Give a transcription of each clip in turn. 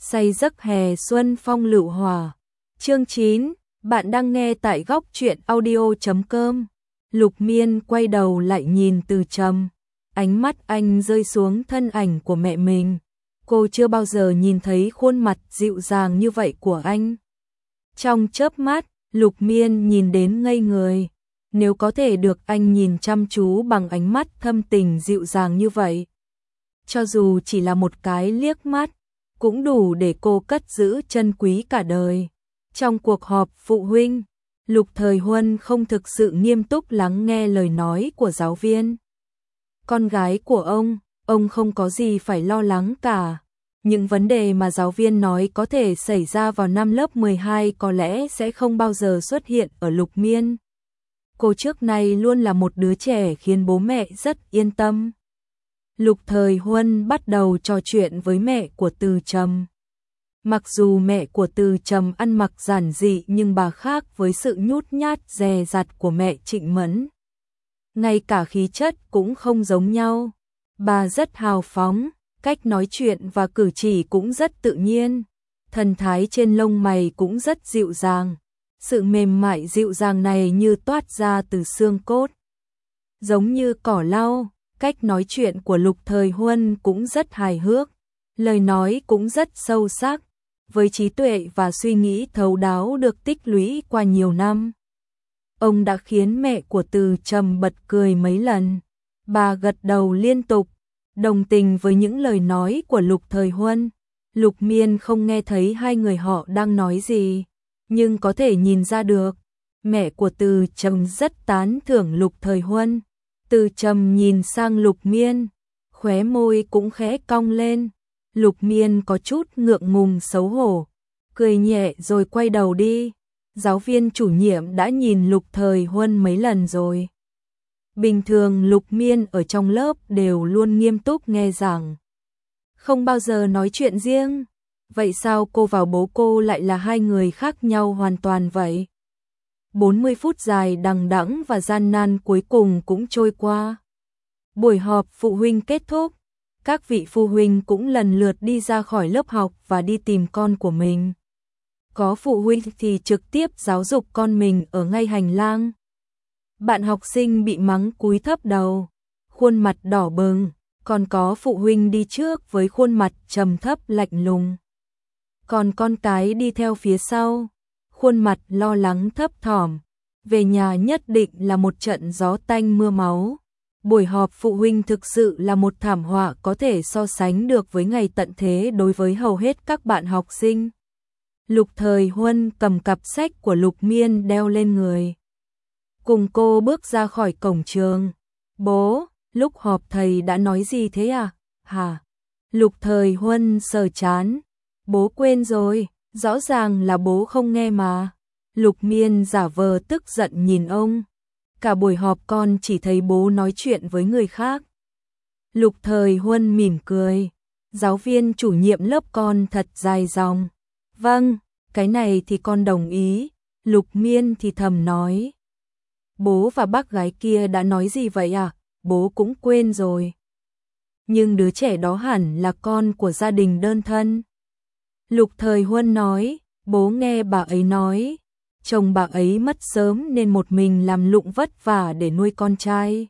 say giấc hè xuân phong lựu hòa. Chương 9, bạn đang nghe tại góc truyện audio.com. Lục Miên quay đầu lại nhìn Từ Trầm, ánh mắt anh rơi xuống thân ảnh của mẹ mình. Cô chưa bao giờ nhìn thấy khuôn mặt dịu dàng như vậy của anh. Trong chớp mắt, Lục Miên nhìn đến ngây người. Nếu có thể được anh nhìn chăm chú bằng ánh mắt thâm tình dịu dàng như vậy, cho dù chỉ là một cái liếc mắt, cũng đủ để cô cất giữ trân quý cả đời. Trong cuộc họp phụ huynh, Lục Thời Huân không thực sự nghiêm túc lắng nghe lời nói của giáo viên. Con gái của ông không có gì phải lo lắng cả. Những vấn đề mà giáo viên nói có thể xảy ra vào năm lớp 12 có lẽ sẽ không bao giờ xuất hiện ở Lục Miên. Cô trước nay luôn là một đứa trẻ khiến bố mẹ rất yên tâm. Lục Thời Huân bắt đầu trò chuyện với mẹ của Từ Trầm. Mặc dù mẹ của Từ Trầm ăn mặc giản dị nhưng bà khác với sự nhút nhát dè dặt của mẹ Trịnh Mẫn. Ngay cả khí chất cũng không giống nhau. Bà rất hào phóng, cách nói chuyện và cử chỉ cũng rất tự nhiên. Thần thái trên lông mày cũng rất dịu dàng. Sự mềm mại dịu dàng này như toát ra từ xương cốt. Giống như cỏ lau, cách nói chuyện của Lục Thời Huân cũng rất hài hước. Lời nói cũng rất sâu sắc, với trí tuệ và suy nghĩ thấu đáo được tích lũy qua nhiều năm. Ông đã khiến mẹ của Từ Trầm bật cười mấy lần. Bà gật đầu liên tục, đồng tình với những lời nói của Lục Thời Huân. Lục Miên không nghe thấy hai người họ đang nói gì, nhưng có thể nhìn ra được, mẹ của Từ Trầm rất tán thưởng Lục Thời Huân. Từ Trầm nhìn sang Lục Miên, khóe môi cũng khẽ cong lên. Lục Miên có chút ngượng ngùng xấu hổ, cười nhẹ rồi quay đầu đi. Giáo viên chủ nhiệm đã nhìn Lục Thời Huân mấy lần rồi. Bình thường Lục Miên ở trong lớp đều luôn nghiêm túc nghe giảng, không bao giờ nói chuyện riêng. Vậy sao cô và bố cô lại là hai người khác nhau hoàn toàn vậy? 40 phút dài đằng đẵng và gian nan cuối cùng cũng trôi qua. Buổi họp phụ huynh kết thúc, các vị phụ huynh cũng lần lượt đi ra khỏi lớp học và đi tìm con của mình. Có phụ huynh thì trực tiếp giáo dục con mình ở ngay hành lang. Bạn học sinh bị mắng cúi thấp đầu, khuôn mặt đỏ bừng, còn có phụ huynh đi trước với khuôn mặt trầm thấp lạnh lùng. Còn con cái đi theo phía sau, khuôn mặt lo lắng thấp thỏm, về nhà nhất định là một trận gió tanh mưa máu. Buổi họp phụ huynh thực sự là một thảm họa có thể so sánh được với ngày tận thế đối với hầu hết các bạn học sinh. Lục Thời Huân cầm cặp sách của Lục Miên đeo lên người, cùng cô bước ra khỏi cổng trường. Bố, lúc họp thầy đã nói gì thế à? Hả? Lục Thời Huân sờ trán. Bố quên rồi, rõ ràng là bố không nghe mà. Lục Miên giả vờ tức giận nhìn ông. Cả buổi họp con chỉ thấy bố nói chuyện với người khác. Lục Thời Huân mỉm cười. Giáo viên chủ nhiệm lớp con thật dài dòng. Vâng, cái này thì con đồng ý. Lục Miên thì thầm nói. Bố và bác gái kia đã nói gì vậy à? Bố cũng quên rồi. Nhưng đứa trẻ đó hẳn là con của gia đình đơn thân. Lục Thời Huân nói. Bố nghe bà ấy nói, chồng bà ấy mất sớm nên một mình làm lụng vất vả để nuôi con trai.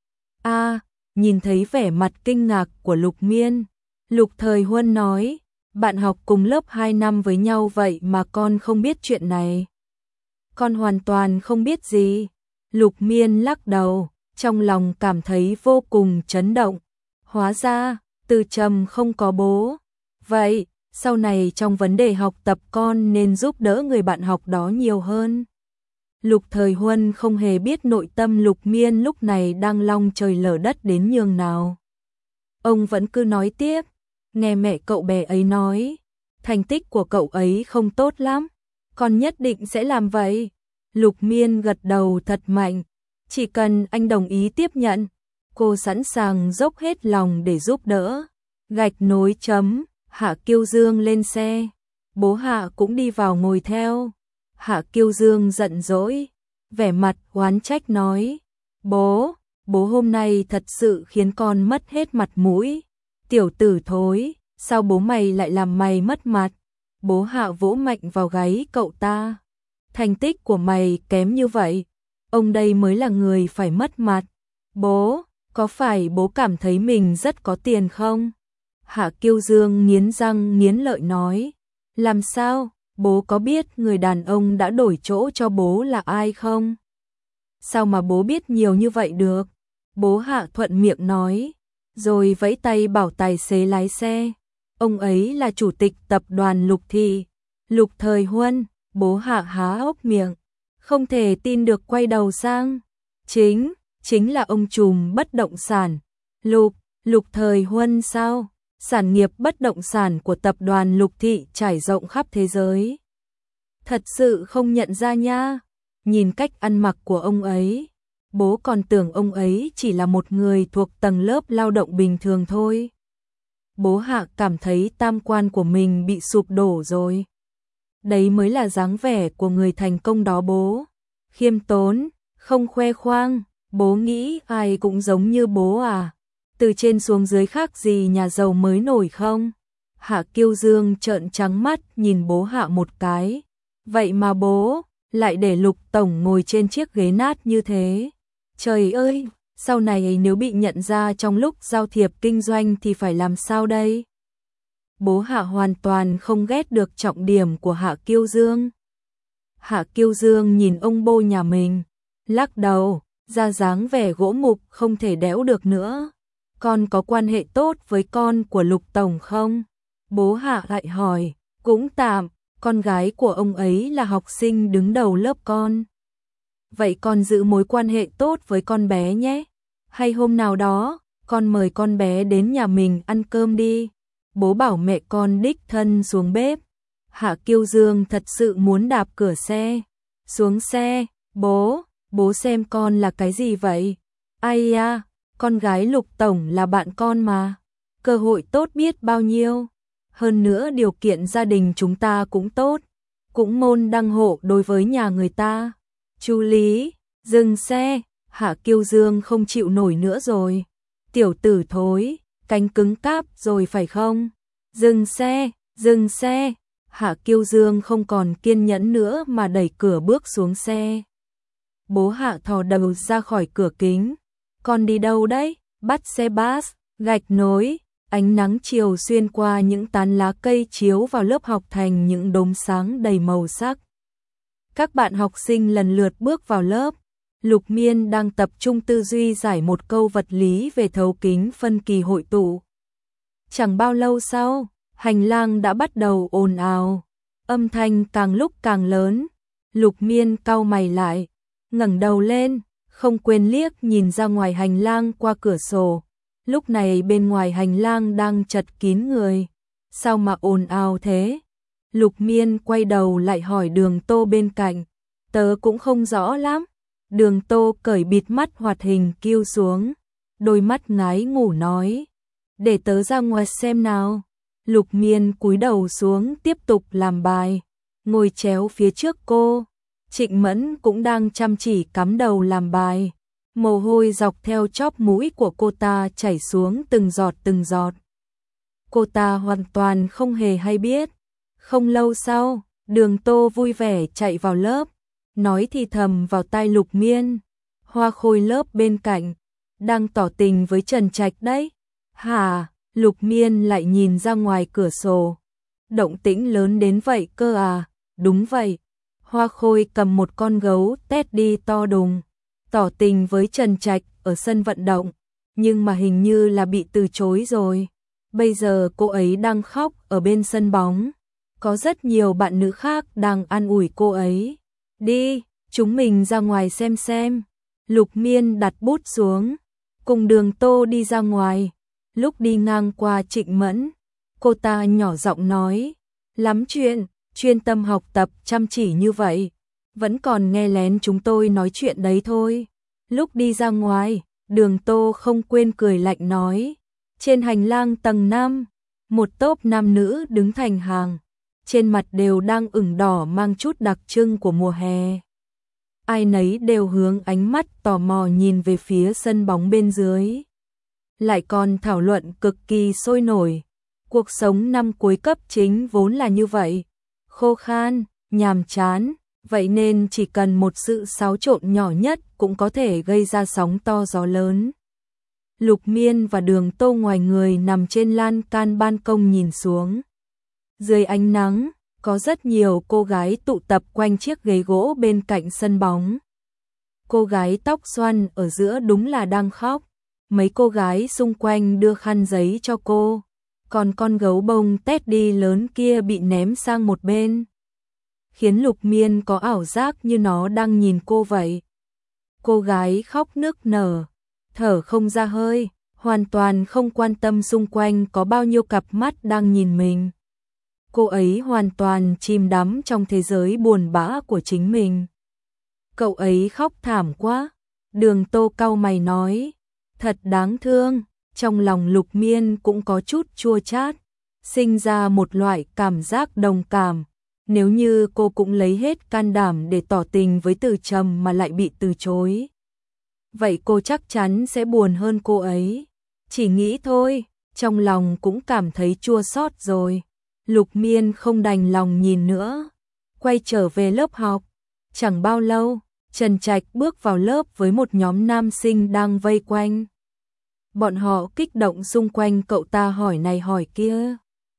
Nhìn thấy vẻ mặt kinh ngạc của Lục Miên, Lục Thời Huân nói, bạn học cùng lớp 2 năm với nhau vậy mà con không biết chuyện này. Con hoàn toàn không biết gì. Lục Miên lắc đầu, trong lòng cảm thấy vô cùng chấn động. Hóa ra, Từ Trầm không có bố. Vậy, sau này trong vấn đề học tập con nên giúp đỡ người bạn học đó nhiều hơn. Lục Thời Huân không hề biết nội tâm Lục Miên lúc này đang long trời lở đất đến nhường nào. Ông vẫn cứ nói tiếp, nghe mẹ cậu bé ấy nói, thành tích của cậu ấy không tốt lắm, con nhất định sẽ làm vậy. Lục Miên gật đầu thật mạnh, chỉ cần anh đồng ý tiếp nhận, cô sẵn sàng dốc hết lòng để giúp đỡ. Gạch nối chấm. Hạ Kiêu Dương lên xe, bố Hạ cũng đi vào ngồi theo. Hạ Kiêu Dương giận dỗi, vẻ mặt oán trách nói, bố hôm nay thật sự khiến con mất hết mặt mũi. Tiểu tử thối, sao bố mày lại làm mày mất mặt? Bố Hạ vỗ mạnh vào gáy cậu ta. Thành tích của mày kém như vậy, ông đây mới là người phải mất mặt. Bố, có phải bố cảm thấy mình rất có tiền không? Hạ Kiêu Dương nghiến răng nghiến lợi nói. Làm sao? Bố có biết người đàn ông đã đổi chỗ cho bố là ai không? Sao mà bố biết nhiều như vậy được? Bố Hạ thuận miệng nói, rồi vẫy tay bảo tài xế lái xe. Ông ấy là chủ tịch tập đoàn Lục Thị, Lục Thời Huân. Bố Hạ há hốc miệng, không thể tin được quay đầu sang. Chính là ông trùm bất động sản. Lục Thời Huân sao? Sản nghiệp bất động sản của tập đoàn Lục Thị trải rộng khắp thế giới. Thật sự không nhận ra nha. Nhìn cách ăn mặc của ông ấy, bố còn tưởng ông ấy chỉ là một người thuộc tầng lớp lao động bình thường thôi. Bố Hạ cảm thấy tam quan của mình bị sụp đổ rồi. Đấy mới là dáng vẻ của người thành công đó bố. Khiêm tốn, không khoe khoang. Bố nghĩ ai cũng giống như bố à? Từ trên xuống dưới khác gì nhà giàu mới nổi không? Hạ Kiêu Dương trợn trắng mắt nhìn bố Hạ một cái. Vậy mà bố lại để Lục tổng ngồi trên chiếc ghế nát như thế. Trời ơi, sau này nếu bị nhận ra trong lúc giao thiệp kinh doanh thì phải làm sao đây? Bố Hạ hoàn toàn không ghét được trọng điểm của Hạ Kiêu Dương. Hạ Kiêu Dương nhìn ông bô nhà mình, lắc đầu, ra dáng vẻ gỗ mục không thể đẽo được nữa. Con có quan hệ tốt với con của Lục tổng không? Bố Hạ lại hỏi. Cũng tạm, con gái của ông ấy là học sinh đứng đầu lớp con. Vậy con giữ mối quan hệ tốt với con bé nhé. Hay hôm nào đó, con mời con bé đến nhà mình ăn cơm đi. Bố bảo mẹ con đích thân xuống bếp. Hạ Kiêu Dương thật sự muốn đạp cửa xe. Xuống xe, bố xem con là cái gì vậy? Ai à, con gái Lục tổng là bạn con mà. Cơ hội tốt biết bao nhiêu. Hơn nữa điều kiện gia đình chúng ta cũng tốt. Cũng môn đăng hộ đối với nhà người ta. Chú Lý, dừng xe. Hạ Kiêu Dương không chịu nổi nữa rồi. Tiểu tử thối, cánh cứng cáp rồi phải không? Dừng xe. Hạ Kiêu Dương không còn kiên nhẫn nữa mà đẩy cửa bước xuống xe. Bố Hạ thò đầu ra khỏi cửa kính. Con đi đâu đấy? Bắt xe bus, gạch nối. Ánh nắng chiều xuyên qua những tán lá cây chiếu vào lớp học thành những đốm sáng đầy màu sắc. Các bạn học sinh lần lượt bước vào lớp. Lục Miên đang tập trung tư duy giải một câu vật lý về thấu kính phân kỳ hội tụ. Chẳng bao lâu sau, hành lang đã bắt đầu ồn ào. Âm thanh càng lúc càng lớn. Lục Miên cau mày lại, ngẩng đầu lên, không quên liếc nhìn ra ngoài hành lang qua cửa sổ. Lúc này bên ngoài hành lang đang chật kín người. Sao mà ồn ào thế? Lục Miên quay đầu lại hỏi Đường Tô bên cạnh. Tớ cũng không rõ lắm. Đường Tô cởi bịt mắt hoạt hình kiêu xuống. Đôi mắt ngái ngủ nói. Để tớ ra ngoài xem nào. Lục Miên cúi đầu xuống tiếp tục làm bài. Ngồi chéo phía trước cô. Trịnh Mẫn cũng đang chăm chỉ cắm đầu làm bài. Mồ hôi dọc theo chóp mũi của cô ta chảy xuống từng giọt từng giọt. Cô ta hoàn toàn không hề hay biết. Không lâu sau, Đường Tô vui vẻ chạy vào lớp, nói thì thầm vào tai Lục Miên. Hoa Khôi lớp bên cạnh, đang tỏ tình với Trần Trạch đấy. Hả? Lục Miên lại nhìn ra ngoài cửa sổ. Động tĩnh lớn đến vậy cơ à? Đúng vậy. Hoa Khôi cầm một con gấu Teddy to đùng, tỏ tình với Trần Trạch ở sân vận động, nhưng mà hình như là bị từ chối rồi. Bây giờ cô ấy đang khóc ở bên sân bóng. Có rất nhiều bạn nữ khác đang an ủi cô ấy. Đi, chúng mình ra ngoài xem. Lục Miên đặt bút xuống, cùng Đường Tô đi ra ngoài. Lúc đi ngang qua Trịnh Mẫn, cô ta nhỏ giọng nói, lắm chuyện, chuyên tâm học tập chăm chỉ như vậy, vẫn còn nghe lén chúng tôi nói chuyện đấy thôi. Lúc đi ra ngoài, Đường Tô không quên cười lạnh nói, trên hành lang tầng 5, một tốp nam nữ đứng thành hàng, trên mặt đều đang ửng đỏ mang chút đặc trưng của mùa hè. Ai nấy đều hướng ánh mắt tò mò nhìn về phía sân bóng bên dưới. Lại còn thảo luận cực kỳ sôi nổi. Cuộc sống năm cuối cấp chính vốn là như vậy, khô khan, nhàm chán, vậy nên chỉ cần một sự xáo trộn nhỏ nhất cũng có thể gây ra sóng to gió lớn. Lục Miên và Đường Tô ngoài người nằm trên lan can ban công nhìn xuống. Dưới ánh nắng, có rất nhiều cô gái tụ tập quanh chiếc ghế gỗ bên cạnh sân bóng. Cô gái tóc xoăn ở giữa đúng là đang khóc. Mấy cô gái xung quanh đưa khăn giấy cho cô. Còn con gấu bông Teddy lớn kia bị ném sang một bên, khiến Lục Miên có ảo giác như nó đang nhìn cô vậy. Cô gái khóc nức nở, thở không ra hơi, hoàn toàn không quan tâm xung quanh có bao nhiêu cặp mắt đang nhìn mình. Cô ấy hoàn toàn chìm đắm trong thế giới buồn bã của chính mình. Cậu ấy khóc thảm quá, Đường Tô cau mày nói, thật đáng thương. Trong lòng Lục Miên cũng có chút chua chát, sinh ra một loại cảm giác đồng cảm. Nếu như cô cũng lấy hết can đảm để tỏ tình với Từ Trầm mà lại bị từ chối, vậy cô chắc chắn sẽ buồn hơn cô ấy. Chỉ nghĩ thôi, trong lòng cũng cảm thấy chua xót rồi. Lục Miên không đành lòng nhìn nữa, quay trở về lớp học. Chẳng bao lâu, Trần Trạch bước vào lớp với một nhóm nam sinh đang vây quanh. Bọn họ kích động xung quanh cậu ta hỏi này hỏi kia.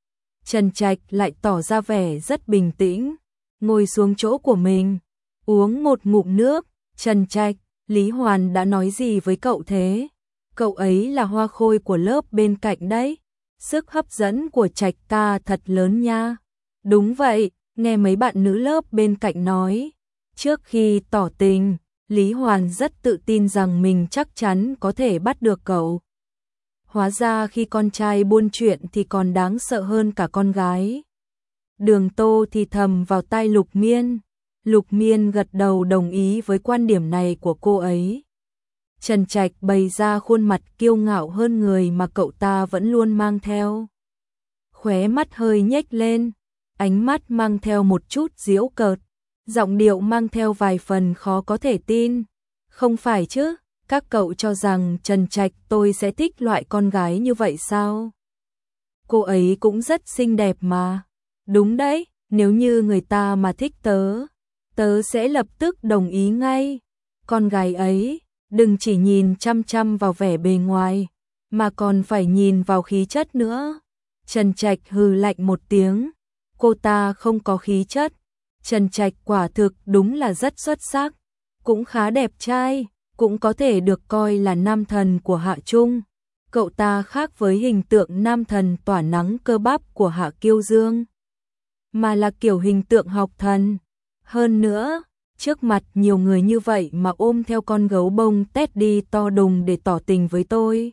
Trần Trạch lại tỏ ra vẻ rất bình tĩnh, ngồi xuống chỗ của mình, uống một ngụm nước. Trần Trạch, Lý Hoàn đã nói gì với cậu thế? Cậu ấy là hoa khôi của lớp bên cạnh đấy. Sức hấp dẫn của Trạch ca thật lớn nha. Đúng vậy, nghe mấy bạn nữ lớp bên cạnh nói. Trước khi tỏ tình, Lý Hoàn rất tự tin rằng mình chắc chắn có thể bắt được cậu. Hóa ra khi con trai buôn chuyện thì còn đáng sợ hơn cả con gái. Đường Tô thì thầm vào tai Lục Miên. Lục Miên gật đầu đồng ý với quan điểm này của cô ấy. Trần Trạch bày ra khuôn mặt kiêu ngạo hơn người mà cậu ta vẫn luôn mang theo. Khóe mắt hơi nhếch lên, ánh mắt mang theo một chút giễu cợt, giọng điệu mang theo vài phần khó có thể tin. Không phải chứ, các cậu cho rằng Trần Trạch tôi sẽ thích loại con gái như vậy sao? Cô ấy cũng rất xinh đẹp mà. Đúng đấy, nếu như người ta mà thích tớ sẽ lập tức đồng ý ngay. Con gái ấy, đừng chỉ nhìn chăm chăm vào vẻ bề ngoài, mà còn phải nhìn vào khí chất nữa. Trần Trạch hừ lạnh một tiếng, cô ta không có khí chất. Trần Trạch quả thực đúng là rất xuất sắc, cũng khá đẹp trai, cũng có thể được coi là nam thần của Hạ Trung. Cậu ta khác với hình tượng nam thần tỏa nắng cơ bắp của Hạ Kiêu Dương, mà là kiểu hình tượng học thần. Hơn nữa, trước mặt nhiều người như vậy mà ôm theo con gấu bông Teddy to đùng để tỏ tình với tôi.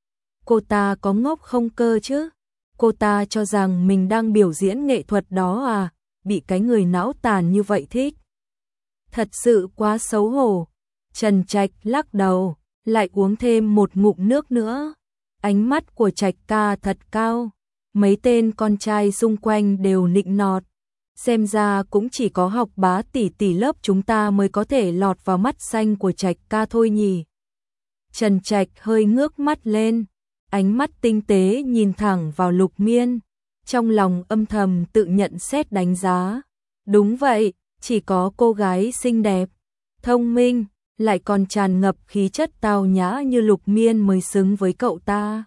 Cô ta có ngốc không cơ chứ? Cô ta cho rằng mình đang biểu diễn nghệ thuật đó à? Bị cái người não tàn như vậy thích. Thật sự quá xấu hổ. Trần Trạch lắc đầu, lại uống thêm một ngụm nước nữa. Ánh mắt của Trạch ca thật cao. Mấy tên con trai xung quanh đều nịnh nọt. Xem ra cũng chỉ có Học Bá tỷ tỷ lớp chúng ta mới có thể lọt vào mắt xanh của Trạch ca thôi nhỉ. Trần Trạch hơi ngước mắt lên, ánh mắt tinh tế nhìn thẳng vào Lục Miên, trong lòng âm thầm tự nhận xét đánh giá. Đúng vậy, chỉ có cô gái xinh đẹp, thông minh, lại còn tràn ngập khí chất tao nhã như Lục Miên mới xứng với cậu ta.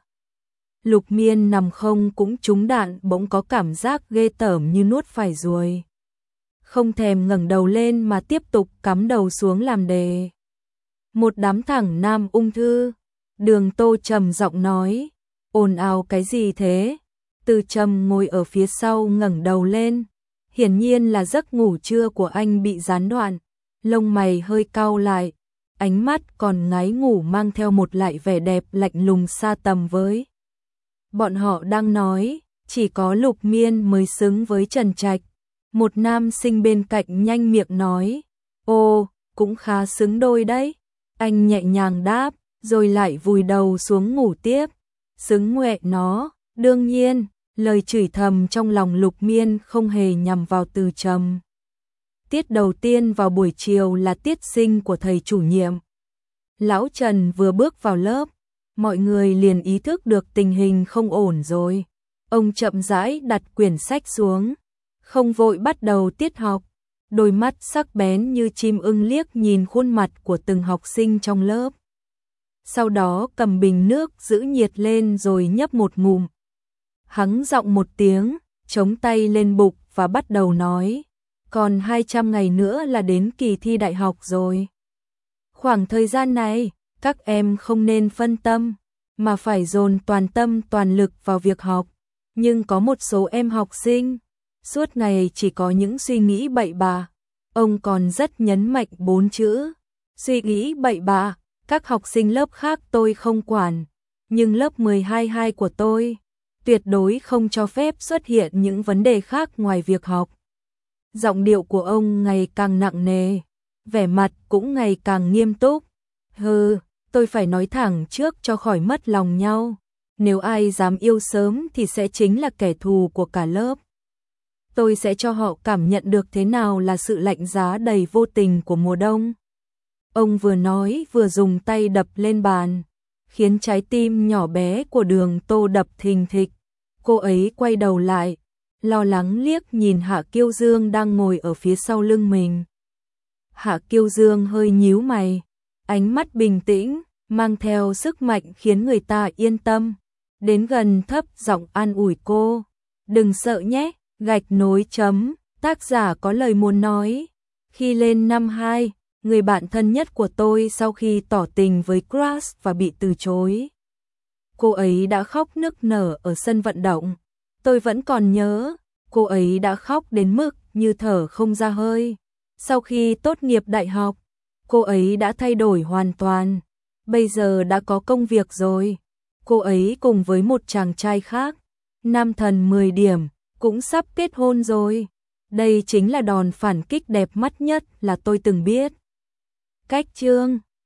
Lục Miên nằm không cũng trúng đạn, bỗng có cảm giác ghê tởm như nuốt phải ruồi. Không thèm ngẩng đầu lên mà tiếp tục cắm đầu xuống làm đề. Một đám thẳng nam ung thư. Đường Tô trầm giọng nói, ồn ào cái gì thế? Từ Trầm ngồi ở phía sau ngẩng đầu lên. Hiển nhiên là giấc ngủ trưa của anh bị gián đoạn. Lông mày hơi cau lại, ánh mắt còn ngái ngủ mang theo một lại vẻ đẹp lạnh lùng xa tầm với. Bọn họ đang nói, chỉ có Lục Miên mới xứng với Trần Trạch. Một nam sinh bên cạnh nhanh miệng nói, ô, cũng khá xứng đôi đấy. Anh nhẹ nhàng đáp, rồi lại vùi đầu xuống ngủ tiếp. Xứng ngoẹ nó, đương nhiên, lời chửi thầm trong lòng Lục Miên không hề nhằm vào Từ Trầm. Tiết đầu tiên vào buổi chiều là tiết sinh của thầy chủ nhiệm. Lão Trần vừa bước vào lớp, mọi người liền ý thức được tình hình không ổn rồi. Ông chậm rãi đặt quyển sách xuống, không vội bắt đầu tiết học, đôi mắt sắc bén như chim ưng liếc nhìn khuôn mặt của từng học sinh trong lớp. Sau đó cầm bình nước giữ nhiệt lên rồi nhấp một ngụm. Hắng giọng một tiếng, chống tay lên bụng và bắt đầu nói, còn 200 ngày nữa là đến kỳ thi đại học rồi. Khoảng thời gian này, các em không nên phân tâm, mà phải dồn toàn tâm toàn lực vào việc học. Nhưng có một số em học sinh, suốt ngày chỉ có những suy nghĩ bậy bạ. Ông còn rất nhấn mạnh 4 chữ, suy nghĩ bậy bạ. Các học sinh lớp khác tôi không quản, nhưng lớp 12-2 của tôi, tuyệt đối không cho phép xuất hiện những vấn đề khác ngoài việc học. Giọng điệu của ông ngày càng nặng nề, vẻ mặt cũng ngày càng nghiêm túc. Tôi phải nói thẳng trước cho khỏi mất lòng nhau. Nếu ai dám yêu sớm thì sẽ chính là kẻ thù của cả lớp. Tôi sẽ cho họ cảm nhận được thế nào là sự lạnh giá đầy vô tình của mùa đông. Ông vừa nói vừa dùng tay đập lên bàn, khiến trái tim nhỏ bé của Đường Tô đập thình thịch. Cô ấy quay đầu lại, lo lắng liếc nhìn Hạ Kiêu Dương đang ngồi ở phía sau lưng mình. Hạ Kiêu Dương hơi nhíu mày, ánh mắt bình tĩnh, mang theo sức mạnh khiến người ta yên tâm. Đến gần thấp giọng an ủi cô, đừng sợ nhé, gạch nối chấm, tác giả có lời muốn nói. Khi lên năm 2, người bạn thân nhất của tôi sau khi tỏ tình với crush và bị từ chối. Cô ấy đã khóc nức nở ở sân vận động. Tôi vẫn còn nhớ, cô ấy đã khóc đến mức như thở không ra hơi. Sau khi tốt nghiệp đại học, cô ấy đã thay đổi hoàn toàn. Bây giờ đã có công việc rồi. Cô ấy cùng với một chàng trai khác, nam thần 10 điểm, cũng sắp kết hôn rồi. Đây chính là đòn phản kích đẹp mắt nhất là tôi từng biết. Cách chương